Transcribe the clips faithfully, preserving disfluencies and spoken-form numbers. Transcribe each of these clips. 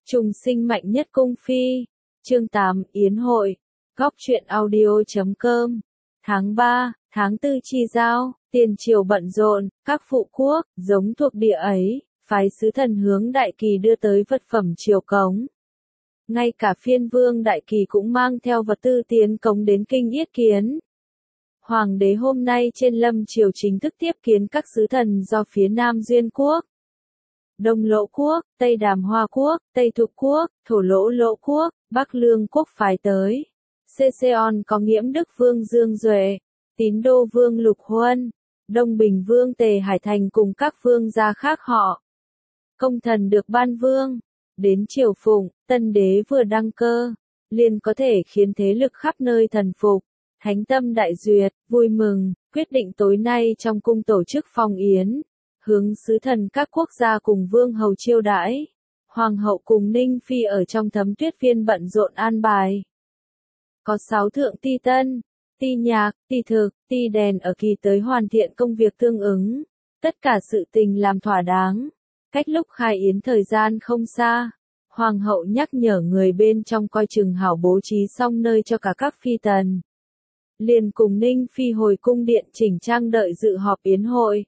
Trùng sinh mạnh nhất cung phi. Chương tám, Yến hội. Góc truyện audio chấm com. Tháng ba, tháng tư chi giao, tiền triều bận rộn, các phụ quốc, giống thuộc địa ấy, phái sứ thần hướng Đại Kỳ đưa tới vật phẩm triều cống. Ngay cả phiên vương Đại Kỳ cũng mang theo vật tư tiến cống đến kinh yết kiến. Hoàng đế hôm nay trên lâm triều chính thức tiếp kiến các sứ thần do phía Nam Duyên quốc, Đông Lỗ quốc, Tây Đàm Hoa quốc, Tây Thục quốc, Thổ Lỗ Lỗ quốc, Bắc Lương quốc phái tới. Sê-sê-on có Nghiễm Đức Vương Dương Duệ, Tín Đô Vương Lục Huân, Đông Bình Vương Tề Hải Thành cùng các vương gia khác họ. Công thần được ban vương, đến triều phụng, tân đế vừa đăng cơ, liền có thể khiến thế lực khắp nơi thần phục. Thánh tâm đại duyệt, vui mừng, quyết định tối nay trong cung tổ chức phong yến, hướng sứ thần các quốc gia cùng vương hầu chiêu đãi. Hoàng hậu cùng Ninh Phi ở trong thấm tuyết viên bận rộn an bài. Có sáu thượng ti tân, ti nhạc, ti thực, ti đèn ở kỳ tới hoàn thiện công việc tương ứng. Tất cả sự tình làm thỏa đáng. Cách lúc khai yến thời gian không xa, Hoàng hậu nhắc nhở người bên trong coi chừng hảo bố trí xong nơi cho cả các phi tần. Liền cùng Ninh Phi hồi cung điện chỉnh trang đợi dự họp yến hội.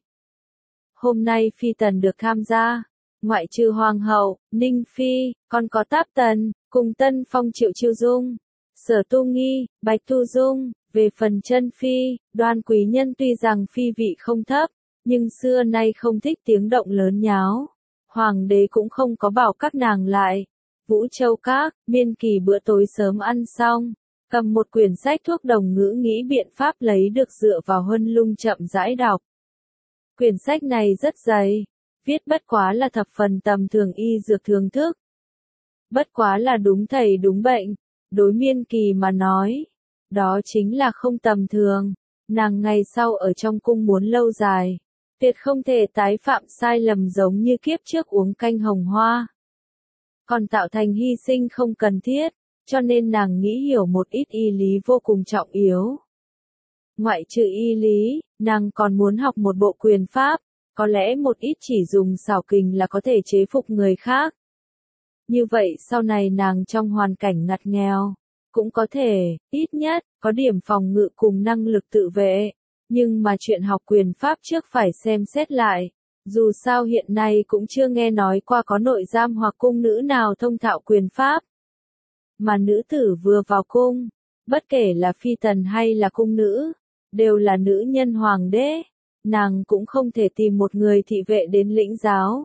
Hôm nay phi tần được tham gia, ngoại trừ Hoàng hậu, Ninh Phi, còn có Táp Tần, cùng Tân Phong Triệu Chiêu Dung, Sở Tu Nghi, Bạch Tu Dung. Về phần Chân Phi, Đoan Quý Nhân tuy rằng phi vị không thấp, nhưng xưa nay không thích tiếng động lớn nháo. Hoàng đế cũng không có bảo các nàng lại. Vũ Châu Các, Miên Kỳ bữa tối sớm ăn xong, cầm một quyển sách thuốc đồng ngữ nghĩ biện pháp lấy được dựa vào Huân Lung chậm rãi đọc. Quyển sách này rất dày, viết bất quá là thập phần tầm thường y dược thường thức. Bất quá là đúng thầy đúng bệnh, đối Miên Kỳ mà nói, đó chính là không tầm thường. Nàng ngày sau ở trong cung muốn lâu dài, tuyệt không thể tái phạm sai lầm giống như kiếp trước uống canh hồng hoa. Còn tạo thành hy sinh không cần thiết, cho nên nàng nghĩ hiểu một ít y lý vô cùng trọng yếu. Ngoại trừ y lý, nàng còn muốn học một bộ quyền pháp, có lẽ một ít chỉ dùng xảo kình là có thể chế phục người khác. Như vậy sau này nàng trong hoàn cảnh ngặt nghèo, cũng có thể, ít nhất, có điểm phòng ngự cùng năng lực tự vệ. Nhưng mà chuyện học quyền pháp trước phải xem xét lại. Dù sao hiện nay cũng chưa nghe nói qua có nội giam hoặc cung nữ nào thông thạo quyền pháp. Mà nữ tử vừa vào cung, bất kể là phi tần hay là cung nữ, đều là nữ nhân hoàng đế. Nàng cũng không thể tìm một người thị vệ đến lĩnh giáo.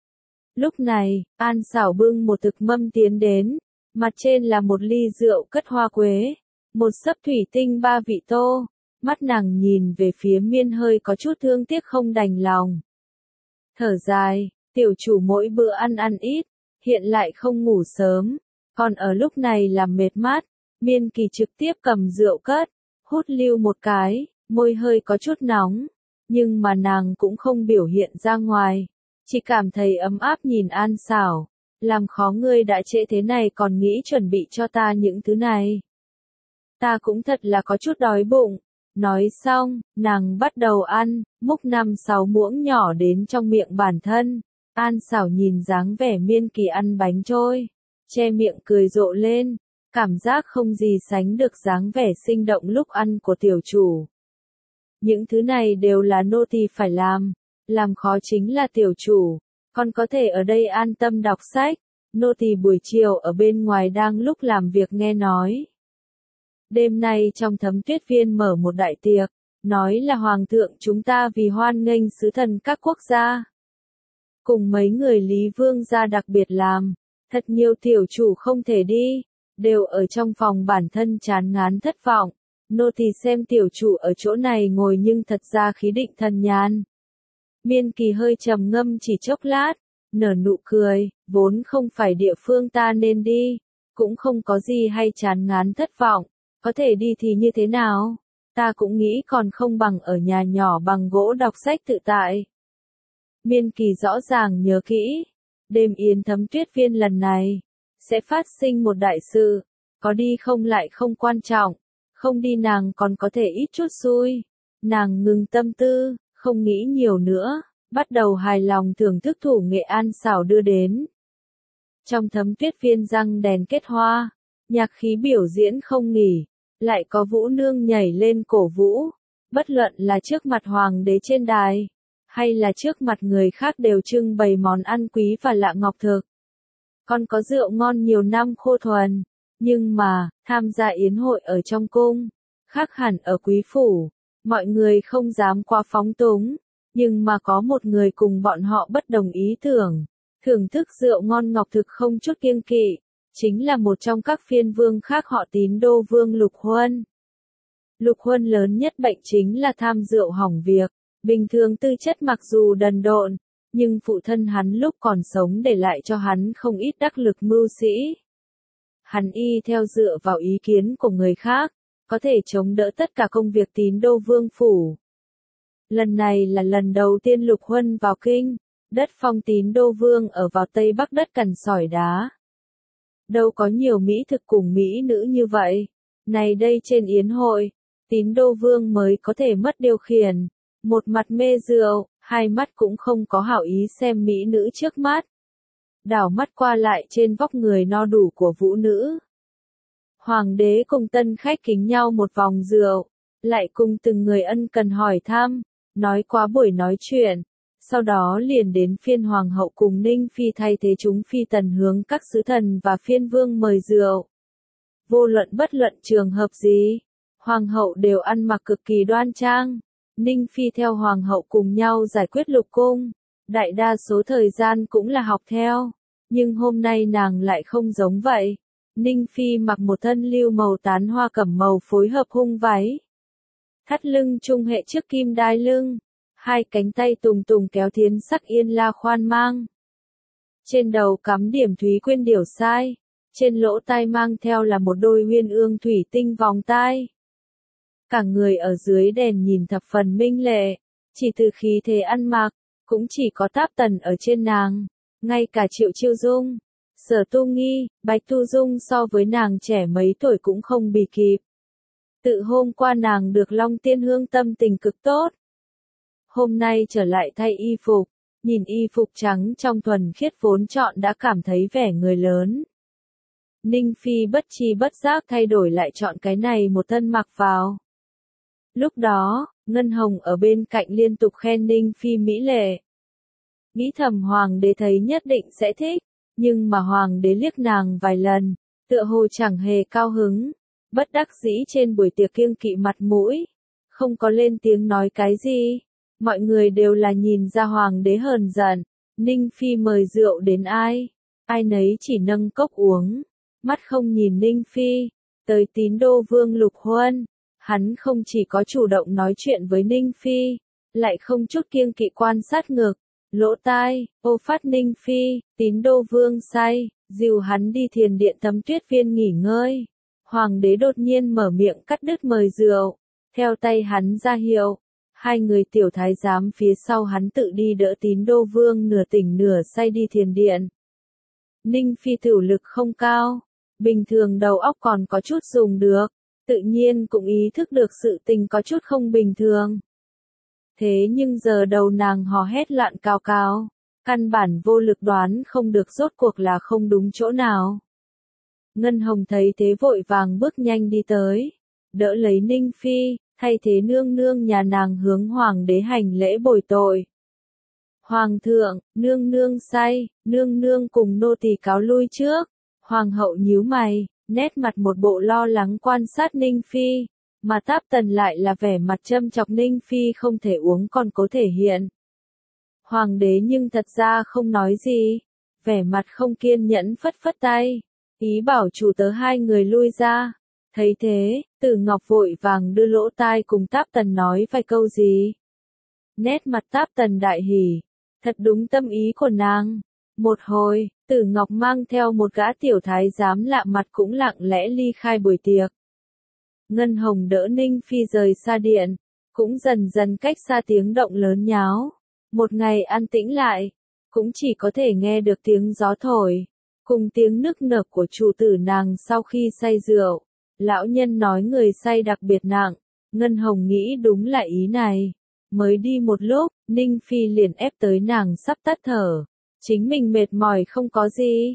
Lúc này, An Xảo bưng một thực mâm tiến đến, mặt trên là một ly rượu cất hoa quế, một sấp thủy tinh ba vị tô. Mắt nàng nhìn về phía Miên hơi có chút thương tiếc không đành lòng. Thở dài, tiểu chủ mỗi bữa ăn ăn ít, hiện lại không ngủ sớm, còn ở lúc này làm mệt mắt. Miên Kỳ trực tiếp cầm rượu cất, hút lưu một cái, môi hơi có chút nóng, nhưng mà nàng cũng không biểu hiện ra ngoài, chỉ cảm thấy ấm áp nhìn An Xảo, làm khó ngươi đã trễ thế này còn nghĩ chuẩn bị cho ta những thứ này. Ta cũng thật là có chút đói bụng. Nói xong, nàng bắt đầu ăn, múc năm sáu muỗng nhỏ đến trong miệng bản thân. An Xảo nhìn dáng vẻ Miên Kỳ ăn bánh trôi, che miệng cười rộ lên, cảm giác không gì sánh được dáng vẻ sinh động lúc ăn của tiểu chủ. Những thứ này đều là nô tỳ phải làm, làm khó chính là tiểu chủ, còn có thể ở đây an tâm đọc sách. Nô tỳ buổi chiều ở bên ngoài đang lúc làm việc nghe nói. Đêm nay trong thấm tuyết viên mở một đại tiệc, nói là hoàng thượng chúng ta vì hoan nghênh sứ thần các quốc gia. Cùng mấy người Lý Vương gia đặc biệt làm, thật nhiều tiểu chủ không thể đi, đều ở trong phòng bản thân chán ngán thất vọng. Nô tỳ xem tiểu chủ ở chỗ này ngồi nhưng thật ra khí định thần nhàn. Miên Kỳ hơi trầm ngâm chỉ chốc lát, nở nụ cười, vốn không phải địa phương ta nên đi, cũng không có gì hay chán ngán thất vọng. Có thể đi thì như thế nào? Ta cũng nghĩ còn không bằng ở nhà nhỏ bằng gỗ đọc sách tự tại. Miên Kỳ rõ ràng nhớ kỹ, đêm yến thấm tuyết viên lần này, sẽ phát sinh một đại sự, có đi không lại không quan trọng, không đi nàng còn có thể ít chút xui. Nàng ngừng tâm tư, không nghĩ nhiều nữa, bắt đầu hài lòng thưởng thức thủ nghệ An Xảo đưa đến. Trong thấm tuyết viên răng đèn kết hoa, nhạc khí biểu diễn không nghỉ, lại có vũ nương nhảy lên cổ vũ, bất luận là trước mặt hoàng đế trên đài, hay là trước mặt người khác đều trưng bày món ăn quý và lạ ngọc thực. Còn có rượu ngon nhiều năm khô thuần, nhưng mà, tham gia yến hội ở trong cung, khác hẳn ở quý phủ, mọi người không dám quá phóng túng, nhưng mà có một người cùng bọn họ bất đồng ý tưởng, thưởng thức rượu ngon ngọc thực không chút kiêng kỵ, chính là một trong các phiên vương khác họ Tín Đô Vương Lục Huân. Lục Huân lớn nhất bệnh chính là tham rượu hỏng việc, bình thường tư chất mặc dù đần độn, nhưng phụ thân hắn lúc còn sống để lại cho hắn không ít đắc lực mưu sĩ. Hắn y theo dựa vào ý kiến của người khác, có thể chống đỡ tất cả công việc Tín Đô Vương phủ. Lần này là lần đầu tiên Lục Huân vào kinh, đất phong Tín Đô Vương ở vào Tây Bắc đất cằn sỏi đá. Đâu có nhiều mỹ thực cùng mỹ nữ như vậy. Này đây trên yến hội, Tín Đô Vương mới có thể mất điều khiển, một mặt mê rượu, hai mắt cũng không có hảo ý xem mỹ nữ trước mắt. Đảo mắt qua lại trên vóc người no đủ của vũ nữ. Hoàng đế cùng tân khách kính nhau một vòng rượu, lại cùng từng người ân cần hỏi thăm, nói qua buổi nói chuyện. Sau đó liền đến phiên hoàng hậu cùng Ninh Phi thay thế chúng phi tần hướng các sứ thần và phiên vương mời rượu. Vô luận bất luận trường hợp gì, hoàng hậu đều ăn mặc cực kỳ đoan trang. Ninh Phi theo hoàng hậu cùng nhau giải quyết lục cung, đại đa số thời gian cũng là học theo, nhưng hôm nay nàng lại không giống vậy. Ninh Phi mặc một thân lưu màu tán hoa cẩm màu phối hợp hung váy, thắt lưng trung hệ trước kim đai lưng, hai cánh tay tùng tùng kéo thiến sắc yên la khoan mang. Trên đầu cắm điểm thúy quyên điểu sai, trên lỗ tai mang theo là một đôi uyên ương thủy tinh vòng tai. Cả người ở dưới đèn nhìn thập phần minh lệ, chỉ từ khí thế ăn mặc, cũng chỉ có Táp Tần ở trên nàng, ngay cả Triệu Chiêu Dung, Sở Tu Nghi, Bạch Tu Dung so với nàng trẻ mấy tuổi cũng không bì kịp. Tự hôm qua nàng được Long Tiên Hương tâm tình cực tốt. Hôm nay trở lại thay y phục, nhìn y phục trắng trong thuần khiết vốn chọn đã cảm thấy vẻ người lớn. Ninh Phi bất chi bất giác thay đổi lại chọn cái này một thân mặc vào. Lúc đó, Ngân Hồng ở bên cạnh liên tục khen Ninh Phi mỹ lệ. Nghĩ thầm hoàng đế thấy nhất định sẽ thích, nhưng mà hoàng đế liếc nàng vài lần, tựa hồ chẳng hề cao hứng, bất đắc dĩ trên buổi tiệc kiêng kỵ mặt mũi, không có lên tiếng nói cái gì. Mọi người đều là nhìn ra hoàng đế hờn giận, Ninh Phi mời rượu đến ai, ai nấy chỉ nâng cốc uống, mắt không nhìn Ninh Phi. Tới Tín Đô Vương Lục Huân, hắn không chỉ có chủ động nói chuyện với Ninh Phi, lại không chút kiêng kỵ quan sát ngực, lỗ tai, ô phát Ninh Phi. Tín Đô Vương say, dìu hắn đi thiền điện Thấm Tuyết Viên nghỉ ngơi. Hoàng đế đột nhiên mở miệng cắt đứt mời rượu, theo tay hắn ra hiệu. Hai người tiểu thái giám phía sau hắn tự đi đỡ Tín Đô Vương nửa tỉnh nửa say đi thiền điện. Ninh Phi tửu lực không cao, bình thường đầu óc còn có chút dùng được, tự nhiên cũng ý thức được sự tình có chút không bình thường. Thế nhưng giờ đầu nàng hò hét loạn cao cao, căn bản vô lực đoán không được rốt cuộc là không đúng chỗ nào. Ngân Hồng thấy thế vội vàng bước nhanh đi tới, đỡ lấy Ninh Phi, thay thế nương nương nhà nàng hướng hoàng đế hành lễ bồi tội. Hoàng thượng, nương nương say, nương nương cùng nô tỳ cáo lui trước. Hoàng hậu nhíu mày, nét mặt một bộ lo lắng quan sát Ninh Phi, mà Táp Tần lại là vẻ mặt châm chọc Ninh Phi không thể uống còn có thể hiện. Hoàng đế nhưng thật ra không nói gì, vẻ mặt không kiên nhẫn phất phất tay, ý bảo chủ tớ hai người lui ra. Thấy thế, Tử Ngọc vội vàng đưa lỗ tai cùng Táp Tần nói vài câu gì. Nét mặt Táp Tần đại hỉ, thật đúng tâm ý của nàng. Một hồi, Tử Ngọc mang theo một gã tiểu thái giám lạ mặt cũng lặng lẽ ly khai buổi tiệc. Ngân Hồng đỡ Ninh Phi rời xa điện, cũng dần dần cách xa tiếng động lớn nháo. Một ngày an tĩnh lại, cũng chỉ có thể nghe được tiếng gió thổi, cùng tiếng nức nở của chủ tử nàng sau khi say rượu. Lão nhân nói người say đặc biệt nặng, Ngân Hồng nghĩ đúng là ý này. Mới đi một lúc, Ninh Phi liền ép tới nàng sắp tắt thở. Chính mình mệt mỏi không có gì,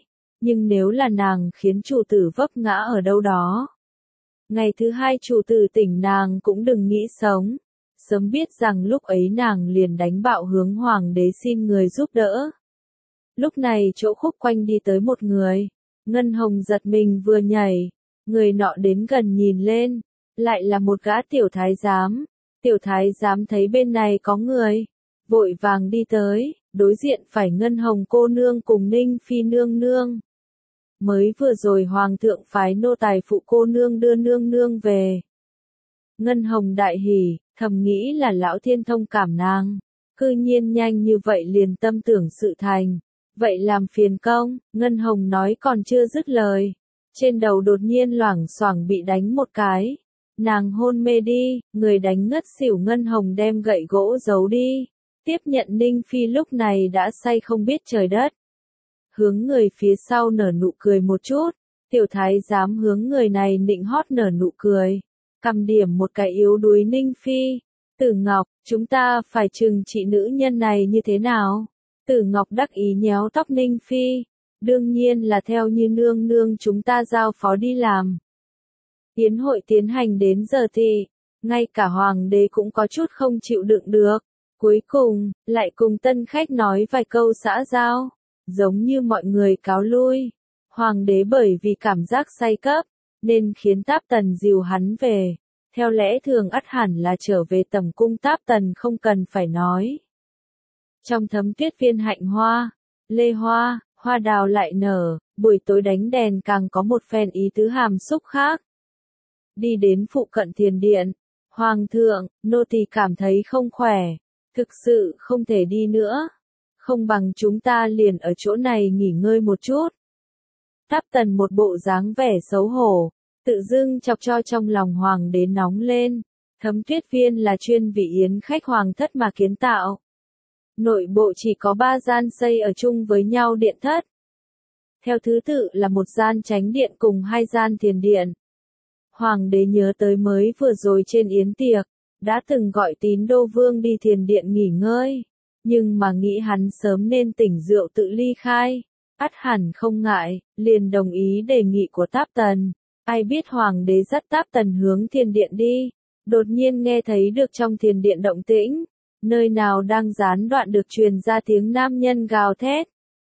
nhưng nếu là nàng khiến chủ tử vấp ngã ở đâu đó. Ngày thứ hai chủ tử tỉnh nàng cũng đừng nghĩ sống, sớm biết rằng lúc ấy nàng liền đánh bạo hướng hoàng đế xin người giúp đỡ. Lúc này chỗ khúc quanh đi tới một người, Ngân Hồng giật mình vừa nhảy, người nọ đến gần nhìn lên, lại là một gã tiểu thái giám. Tiểu thái giám thấy bên này có người, vội vàng đi tới, đối diện phải Ngân Hồng cô nương cùng Ninh Phi nương nương. Mới vừa rồi hoàng thượng phái nô tài phụ cô nương đưa nương nương về. Ngân Hồng đại hỉ, thầm nghĩ là lão thiên thông cảm nàng, cư nhiên nhanh như vậy liền tâm tưởng sự thành. Vậy làm phiền công, Ngân Hồng nói còn chưa dứt lời. Trên đầu đột nhiên loảng xoảng bị đánh một cái. Nàng hôn mê đi, người đánh ngất xỉu Ngân Hồng đem gậy gỗ giấu đi. Tiếp nhận Ninh Phi lúc này đã say không biết trời đất. Hướng người phía sau nở nụ cười một chút, tiểu thái giám hướng người này nịnh hót nở nụ cười. Cầm điểm một cái yếu đuối Ninh Phi. Tử Ngọc, chúng ta phải trừng trị nữ nhân này như thế nào? Tử Ngọc đắc ý nhéo tóc Ninh Phi. Đương nhiên là theo như nương nương chúng ta giao phó đi làm. Yến hội tiến hành đến giờ thì, ngay cả hoàng đế cũng có chút không chịu đựng được. Cuối cùng, lại cùng tân khách nói vài câu xã giao, giống như mọi người cáo lui. Hoàng đế bởi vì cảm giác say cấp, nên khiến Táp Tần dìu hắn về. Theo lẽ thường ắt hẳn là trở về tầm cung Táp Tần không cần phải nói. Trong thấm tuyết viên hạnh hoa, lê hoa, hoa đào lại nở, buổi tối đánh đèn càng có một phen ý tứ hàm xúc khác. Đi đến phụ cận thiền điện, Hoàng thượng, nô tỳ cảm thấy không khỏe, thực sự không thể đi nữa. Không bằng chúng ta liền ở chỗ này nghỉ ngơi một chút. Táp Tần một bộ dáng vẻ xấu hổ, tự dưng chọc cho trong lòng hoàng đế nóng lên. Thấm tuyết viên là chuyên vị yến khách hoàng thất mà kiến tạo. Nội bộ chỉ có ba gian xây ở chung với nhau điện thất. Theo thứ tự là một gian chánh điện cùng hai gian thiền điện. Hoàng đế nhớ tới mới vừa rồi trên yến tiệc, đã từng gọi Tín Đô Vương đi thiền điện nghỉ ngơi. Nhưng mà nghĩ hắn sớm nên tỉnh rượu tự ly khai. Ắt hẳn không ngại, liền đồng ý đề nghị của Táp Tần. Ai biết hoàng đế dắt Táp Tần hướng thiền điện đi. Đột nhiên nghe thấy được trong thiền điện động tĩnh. Nơi nào đang gián đoạn được truyền ra tiếng nam nhân gào thét.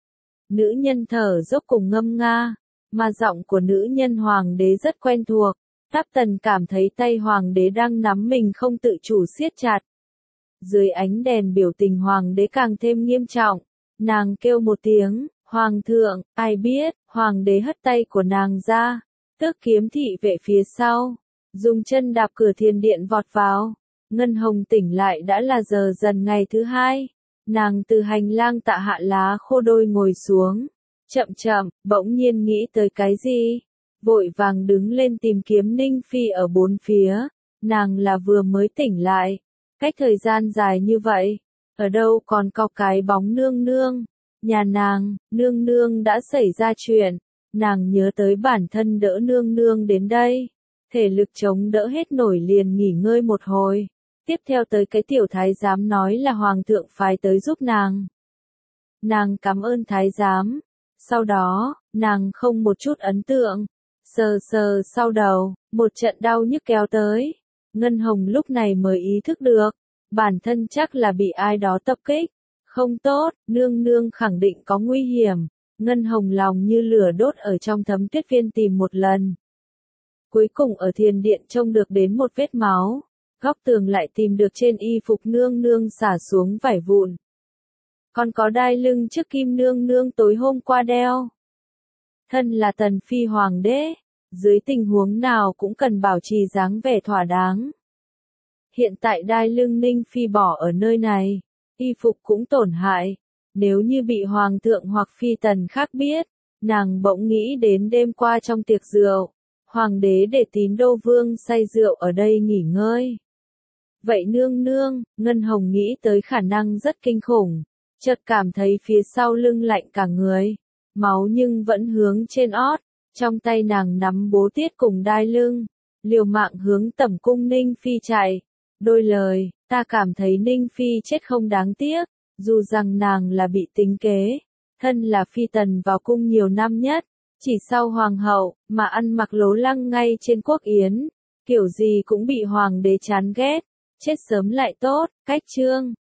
Nữ nhân thở dốc cùng ngâm nga, mà giọng của nữ nhân hoàng đế rất quen thuộc. Táp Tần cảm thấy tay hoàng đế đang nắm mình không tự chủ siết chặt. Dưới ánh đèn biểu tình hoàng đế càng thêm nghiêm trọng. Nàng kêu một tiếng, hoàng thượng, ai biết, hoàng đế hất tay của nàng ra, tước kiếm thị vệ phía sau, dùng chân đạp cửa thiền điện vọt vào. Ngân Hồng tỉnh lại đã là giờ dần ngày thứ hai. Nàng từ hành lang tạ hạ lá khô đôi ngồi xuống. Chậm chậm, bỗng nhiên nghĩ tới cái gì. Vội vàng đứng lên tìm kiếm Ninh Phi ở bốn phía. Nàng là vừa mới tỉnh lại. Cách thời gian dài như vậy. Ở đâu còn có cái bóng nương nương. Nhà nàng, nương nương đã xảy ra chuyện. Nàng nhớ tới bản thân đỡ nương nương đến đây. Thể lực chống đỡ hết nổi liền nghỉ ngơi một hồi. Tiếp theo tới cái tiểu thái giám nói là hoàng thượng phái tới giúp nàng. Nàng cảm ơn thái giám. Sau đó, nàng không một chút ấn tượng. Sờ sờ sau đầu, một trận đau nhức kéo tới. Ngân Hồng lúc này mới ý thức được. Bản thân chắc là bị ai đó tập kích. Không tốt, nương nương khẳng định có nguy hiểm. Ngân Hồng lòng như lửa đốt ở trong thấm tuyết viên tìm một lần. Cuối cùng ở thiền điện trông được đến một vết máu. Góc tường lại tìm được trên y phục nương nương xả xuống vải vụn. Còn có đai lưng trước kim nương nương tối hôm qua đeo. Thân là tần phi hoàng đế, dưới tình huống nào cũng cần bảo trì dáng vẻ thỏa đáng. Hiện tại đai lưng Ninh Phi bỏ ở nơi này, y phục cũng tổn hại. Nếu như bị hoàng thượng hoặc phi tần khác biết, nàng bỗng nghĩ đến đêm qua trong tiệc rượu. Hoàng đế để Tín Đô Vương say rượu ở đây nghỉ ngơi. Vậy nương nương, Ngân Hồng nghĩ tới khả năng rất kinh khủng, chợt cảm thấy phía sau lưng lạnh cả người, máu nhưng vẫn hướng trên ót, trong tay nàng nắm bố tiết cùng đai lưng, liều mạng hướng tẩm cung Ninh Phi chạy. Đôi lời, ta cảm thấy Ninh Phi chết không đáng tiếc, dù rằng nàng là bị tính kế, thân là phi tần vào cung nhiều năm nhất, chỉ sau hoàng hậu, mà ăn mặc lố lăng ngay trên quốc yến, kiểu gì cũng bị hoàng đế chán ghét, chết sớm lại tốt, cách chương.